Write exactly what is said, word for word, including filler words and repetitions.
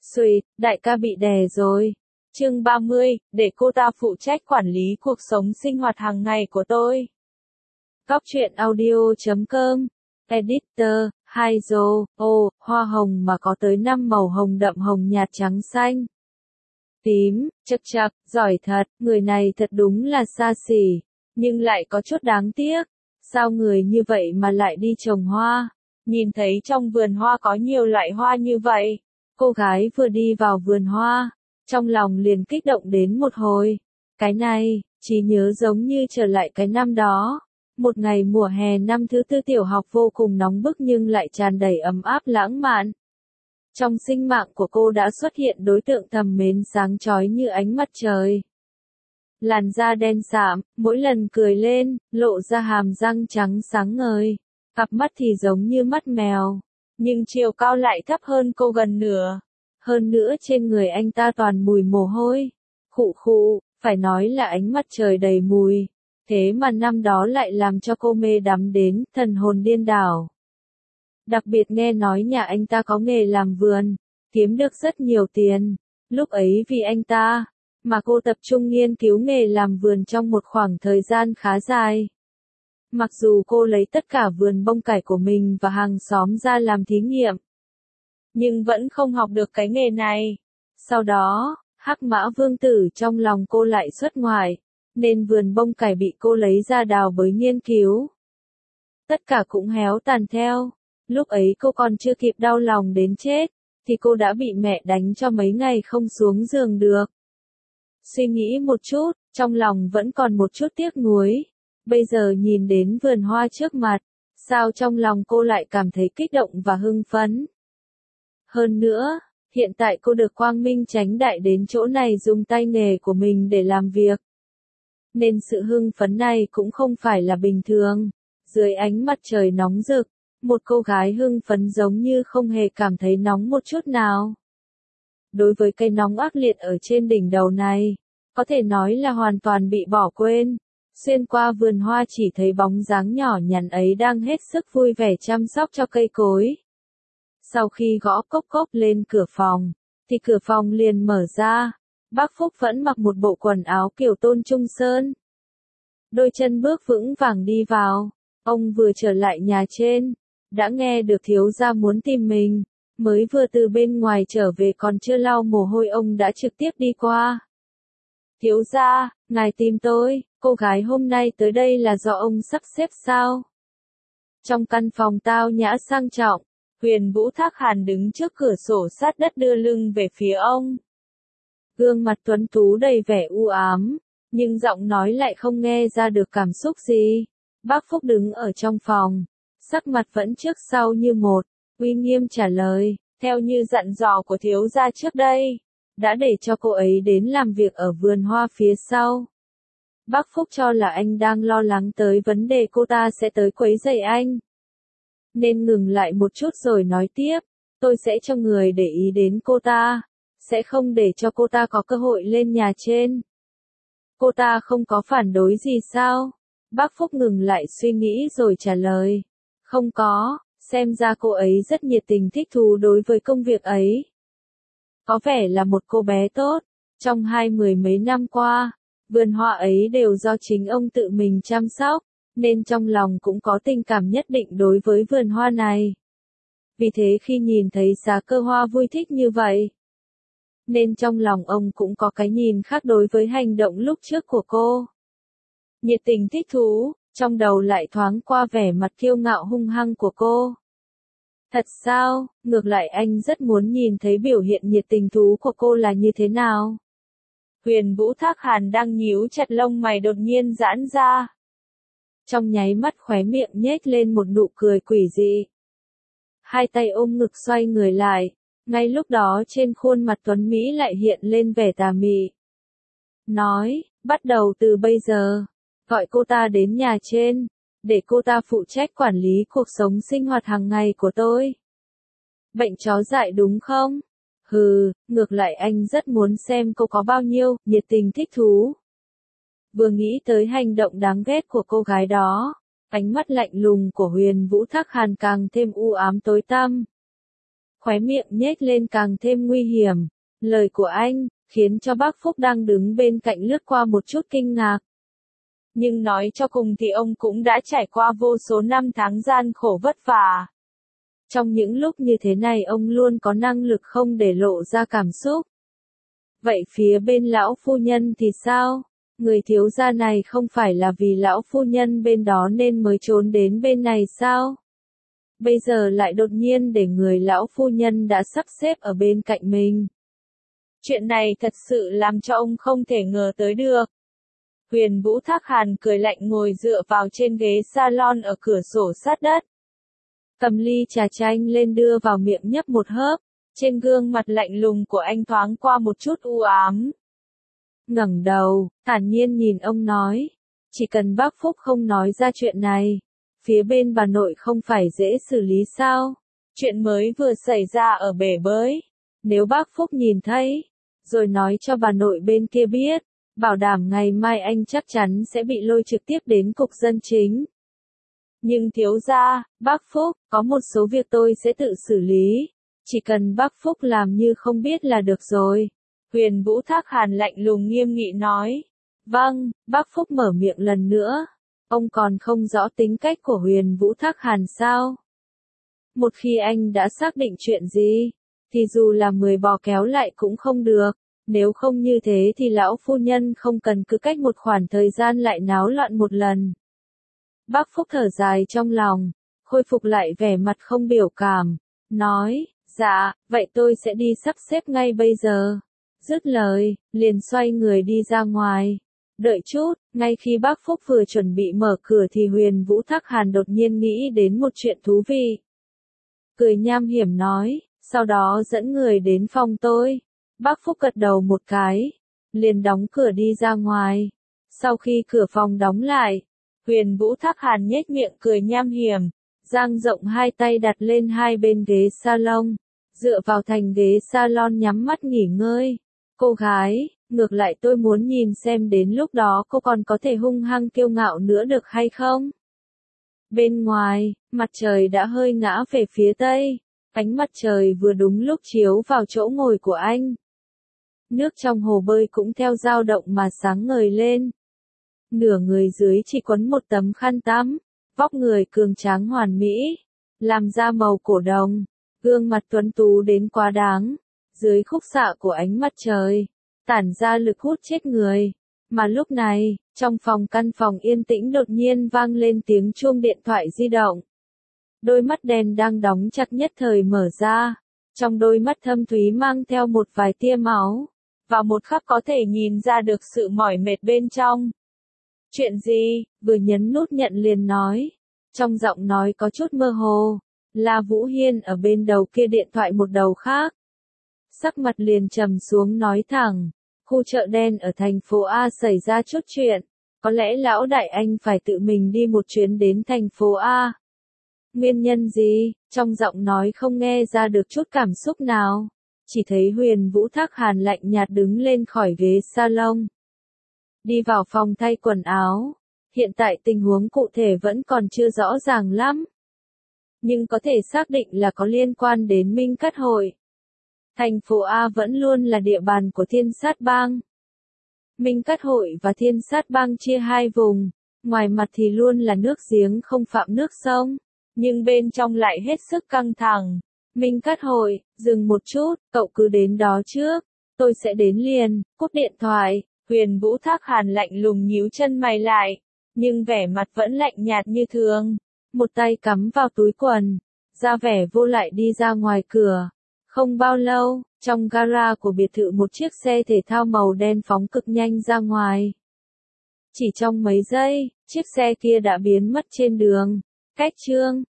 Xùi, đại ca bị đè rồi. Chương ba mươi, để cô ta phụ trách quản lý cuộc sống sinh hoạt hàng ngày của tôi. Cóc truyện audio chấm com, Editor, hai dô, ô, hoa hồng mà có tới năm màu hồng đậm, hồng nhạt, trắng xanh, tím, chật chật, giỏi thật, người này thật đúng là xa xỉ, nhưng lại có chút đáng tiếc. Sao người như vậy mà lại đi trồng hoa? Nhìn thấy trong vườn hoa có nhiều loại hoa như vậy. Cô gái vừa đi vào vườn hoa, trong lòng liền kích động đến một hồi. Cái này, trí nhớ giống như trở lại cái năm đó. Một ngày mùa hè năm thứ tư tiểu học vô cùng nóng bức nhưng lại tràn đầy ấm áp lãng mạn. Trong sinh mạng của cô đã xuất hiện đối tượng thầm mến sáng chói như ánh mặt trời. Làn da đen sạm, mỗi lần cười lên, lộ ra hàm răng trắng sáng ngời. Cặp mắt thì giống như mắt mèo, nhưng chiều cao lại thấp hơn cô gần nửa. Hơn nữa trên người anh ta toàn mùi mồ hôi. Khụ khụ, phải nói là ánh mặt trời đầy mùi. Thế mà năm đó lại làm cho cô mê đắm đến, thần hồn điên đảo. Đặc biệt nghe nói nhà anh ta có nghề làm vườn, kiếm được rất nhiều tiền. Lúc ấy vì anh ta, mà cô tập trung nghiên cứu nghề làm vườn trong một khoảng thời gian khá dài. Mặc dù cô lấy tất cả vườn bông cải của mình và hàng xóm ra làm thí nghiệm, nhưng vẫn không học được cái nghề này. Sau đó, Hắc Mã Vương Tử trong lòng cô lại xuất ngoại, nên vườn bông cải bị cô lấy ra đào bới nghiên cứu. Tất cả cũng héo tàn theo. Lúc ấy cô còn chưa kịp đau lòng đến chết, thì cô đã bị mẹ đánh cho mấy ngày không xuống giường được. Suy nghĩ một chút, trong lòng vẫn còn một chút tiếc nuối. Bây giờ nhìn đến vườn hoa trước mặt, sao trong lòng cô lại cảm thấy kích động và hưng phấn. Hơn nữa, hiện tại cô được quang minh chánh đại đến chỗ này dùng tay nghề của mình để làm việc. Nên sự hưng phấn này cũng không phải là bình thường. Dưới ánh mặt trời nóng rực, một cô gái hưng phấn giống như không hề cảm thấy nóng một chút nào. Đối với cái nóng ác liệt ở trên đỉnh đầu này, có thể nói là hoàn toàn bị bỏ quên. Xuyên qua vườn hoa chỉ thấy bóng dáng nhỏ nhắn ấy đang hết sức vui vẻ chăm sóc cho cây cối. Sau khi gõ cốc cốc lên cửa phòng, thì cửa phòng liền mở ra. Bác Phúc vẫn mặc một bộ quần áo kiểu Tôn Trung Sơn. Đôi chân bước vững vàng đi vào. Ông vừa trở lại nhà trên, đã nghe được thiếu gia muốn tìm mình. Mới vừa từ bên ngoài trở về còn chưa lau mồ hôi ông đã trực tiếp đi qua. Thiếu gia, ngài tìm tôi, cô gái hôm nay tới đây là do ông sắp xếp sao? Trong căn phòng tao nhã sang trọng, Huyền Vũ Thác Hàn đứng trước cửa sổ sát đất đưa lưng về phía ông. Gương mặt tuấn tú đầy vẻ u ám, nhưng giọng nói lại không nghe ra được cảm xúc gì. Bác Phúc đứng ở trong phòng, sắc mặt vẫn trước sau như một, uy nghiêm trả lời, theo như dặn dò của thiếu gia trước đây, đã để cho cô ấy đến làm việc ở vườn hoa phía sau. Bác Phúc cho là anh đang lo lắng tới vấn đề cô ta sẽ tới quấy rầy anh, nên ngừng lại một chút rồi nói tiếp, tôi sẽ cho người để ý đến cô ta, sẽ không để cho cô ta có cơ hội lên nhà trên. Cô ta không có phản đối gì sao? Bác Phúc ngừng lại suy nghĩ rồi trả lời, không có, xem ra cô ấy rất nhiệt tình thích thú đối với công việc ấy. Có vẻ là một cô bé tốt, trong hai mười mấy năm qua, vườn hoa ấy đều do chính ông tự mình chăm sóc, nên trong lòng cũng có tình cảm nhất định đối với vườn hoa này. Vì thế khi nhìn thấy Xá Cơ Hoa vui thích như vậy, nên trong lòng ông cũng có cái nhìn khác đối với hành động lúc trước của cô. Nhiệt tình thích thú, trong đầu lại thoáng qua vẻ mặt kiêu ngạo hung hăng của cô. Thật sao, ngược lại anh rất muốn nhìn thấy biểu hiện nhiệt tình thú của cô là như thế nào. Huyền Vũ Thác Hàn đang nhíu chặt lông mày đột nhiên giãn ra. Trong nháy mắt khóe miệng nhếch lên một nụ cười quỷ dị. Hai tay ôm ngực xoay người lại, ngay lúc đó trên khuôn mặt tuấn Mỹ lại hiện lên vẻ tà mị. Nói, bắt đầu từ bây giờ, gọi cô ta đến nhà trên, để cô ta phụ trách quản lý cuộc sống sinh hoạt hàng ngày của tôi. Bệnh chó dại đúng không? Hừ, ngược lại anh rất muốn xem cô có bao nhiêu nhiệt tình thích thú. Vừa nghĩ tới hành động đáng ghét của cô gái đó, ánh mắt lạnh lùng của Huyền Vũ Thác Hàn càng thêm u ám tối tăm. khóe miệng nhếch lên càng thêm nguy hiểm. Lời của anh, khiến cho bác Phúc đang đứng bên cạnh lướt qua một chút kinh ngạc. Nhưng nói cho cùng thì ông cũng đã trải qua vô số năm tháng gian khổ vất vả. Trong những lúc như thế này ông luôn có năng lực không để lộ ra cảm xúc. Vậy phía bên lão phu nhân thì sao? Người thiếu gia này không phải là vì lão phu nhân bên đó nên mới trốn đến bên này sao? Bây giờ lại đột nhiên để người lão phu nhân đã sắp xếp ở bên cạnh mình. Chuyện này thật sự làm cho ông không thể ngờ tới được. Huyền Vũ Thác Hàn cười lạnh ngồi dựa vào trên ghế salon ở cửa sổ sát đất. Cầm ly trà chanh lên đưa vào miệng nhấp một hớp, trên gương mặt lạnh lùng của anh thoáng qua một chút u ám. Ngẩng đầu, thản nhiên nhìn ông nói, chỉ cần bác Phúc không nói ra chuyện này, phía bên bà nội không phải dễ xử lý sao? Chuyện mới vừa xảy ra ở bể bơi, nếu bác Phúc nhìn thấy, rồi nói cho bà nội bên kia biết, bảo đảm ngày mai anh chắc chắn sẽ bị lôi trực tiếp đến cục dân chính. Nhưng thiếu gia, bác Phúc, có một số việc tôi sẽ tự xử lý, chỉ cần bác Phúc làm như không biết là được rồi. Huyền Vũ Thác Hàn lạnh lùng nghiêm nghị nói. Vâng, bác Phúc mở miệng lần nữa. Ông còn không rõ tính cách của Huyền Vũ Thác Hàn sao? Một khi anh đã xác định chuyện gì, thì dù là mười bò kéo lại cũng không được. Nếu không như thế thì lão phu nhân không cần cứ cách một khoảng thời gian lại náo loạn một lần. Bác Phúc thở dài trong lòng, khôi phục lại vẻ mặt không biểu cảm, nói, dạ, vậy tôi sẽ đi sắp xếp ngay bây giờ. Dứt lời, liền xoay người đi ra ngoài. Đợi chút, ngay khi bác Phúc vừa chuẩn bị mở cửa thì Huyền Vũ Thác Hàn đột nhiên nghĩ đến một chuyện thú vị. Cười nham hiểm nói, sau đó dẫn người đến phòng tôi. Bác Phúc gật đầu một cái, liền đóng cửa đi ra ngoài. Sau khi cửa phòng đóng lại, Huyền Vũ Thác Hàn nhếch miệng cười nham hiểm, dang rộng hai tay đặt lên hai bên ghế salon, dựa vào thành ghế salon nhắm mắt nghỉ ngơi. Cô gái, ngược lại tôi muốn nhìn xem đến lúc đó cô còn có thể hung hăng kiêu ngạo nữa được hay không? Bên ngoài, mặt trời đã hơi ngã về phía tây, ánh mặt trời vừa đúng lúc chiếu vào chỗ ngồi của anh. Nước trong hồ bơi cũng theo dao động mà sáng ngời lên. Nửa người dưới chỉ quấn một tấm khăn tắm, vóc người cường tráng hoàn mỹ, làm da màu cổ đồng, gương mặt tuấn tú đến quá đáng, dưới khúc xạ của ánh mặt trời, tản ra lực hút chết người. Mà lúc này, trong phòng căn phòng yên tĩnh đột nhiên vang lên tiếng chuông điện thoại di động. Đôi mắt đen đang đóng chặt nhất thời mở ra, trong đôi mắt thâm thúy mang theo một vài tia máu, và một khắc có thể nhìn ra được sự mỏi mệt bên trong. Chuyện gì? Vừa nhấn nút nhận liền nói. Trong giọng nói có chút mơ hồ, là Vũ Hiên ở bên đầu kia điện thoại một đầu khác. Sắc mặt liền trầm xuống nói thẳng, khu chợ đen ở thành phố A xảy ra chút chuyện, có lẽ lão đại anh phải tự mình đi một chuyến đến thành phố A. Nguyên nhân gì? Trong giọng nói không nghe ra được chút cảm xúc nào, chỉ thấy Huyền Vũ Thác Hàn lạnh nhạt đứng lên khỏi ghế salon. Đi vào phòng thay quần áo, hiện tại tình huống cụ thể vẫn còn chưa rõ ràng lắm. Nhưng có thể xác định là có liên quan đến Minh Cát Hội. Thành phố A vẫn luôn là địa bàn của Thiên Sát Bang. Minh Cát Hội và Thiên Sát Bang chia hai vùng, ngoài mặt thì luôn là nước giếng không phạm nước sông, nhưng bên trong lại hết sức căng thẳng. Minh Cát Hội, dừng một chút, cậu cứ đến đó trước, tôi sẽ đến liền. Cúp điện thoại, Huyền Vũ Thác Hàn lạnh lùng nhíu chân mày lại, nhưng vẻ mặt vẫn lạnh nhạt như thường, một tay cắm vào túi quần, ra vẻ vô lại đi ra ngoài cửa. Không bao lâu, trong gara của biệt thự một chiếc xe thể thao màu đen phóng cực nhanh ra ngoài. Chỉ trong mấy giây, chiếc xe kia đã biến mất trên đường. Cách chương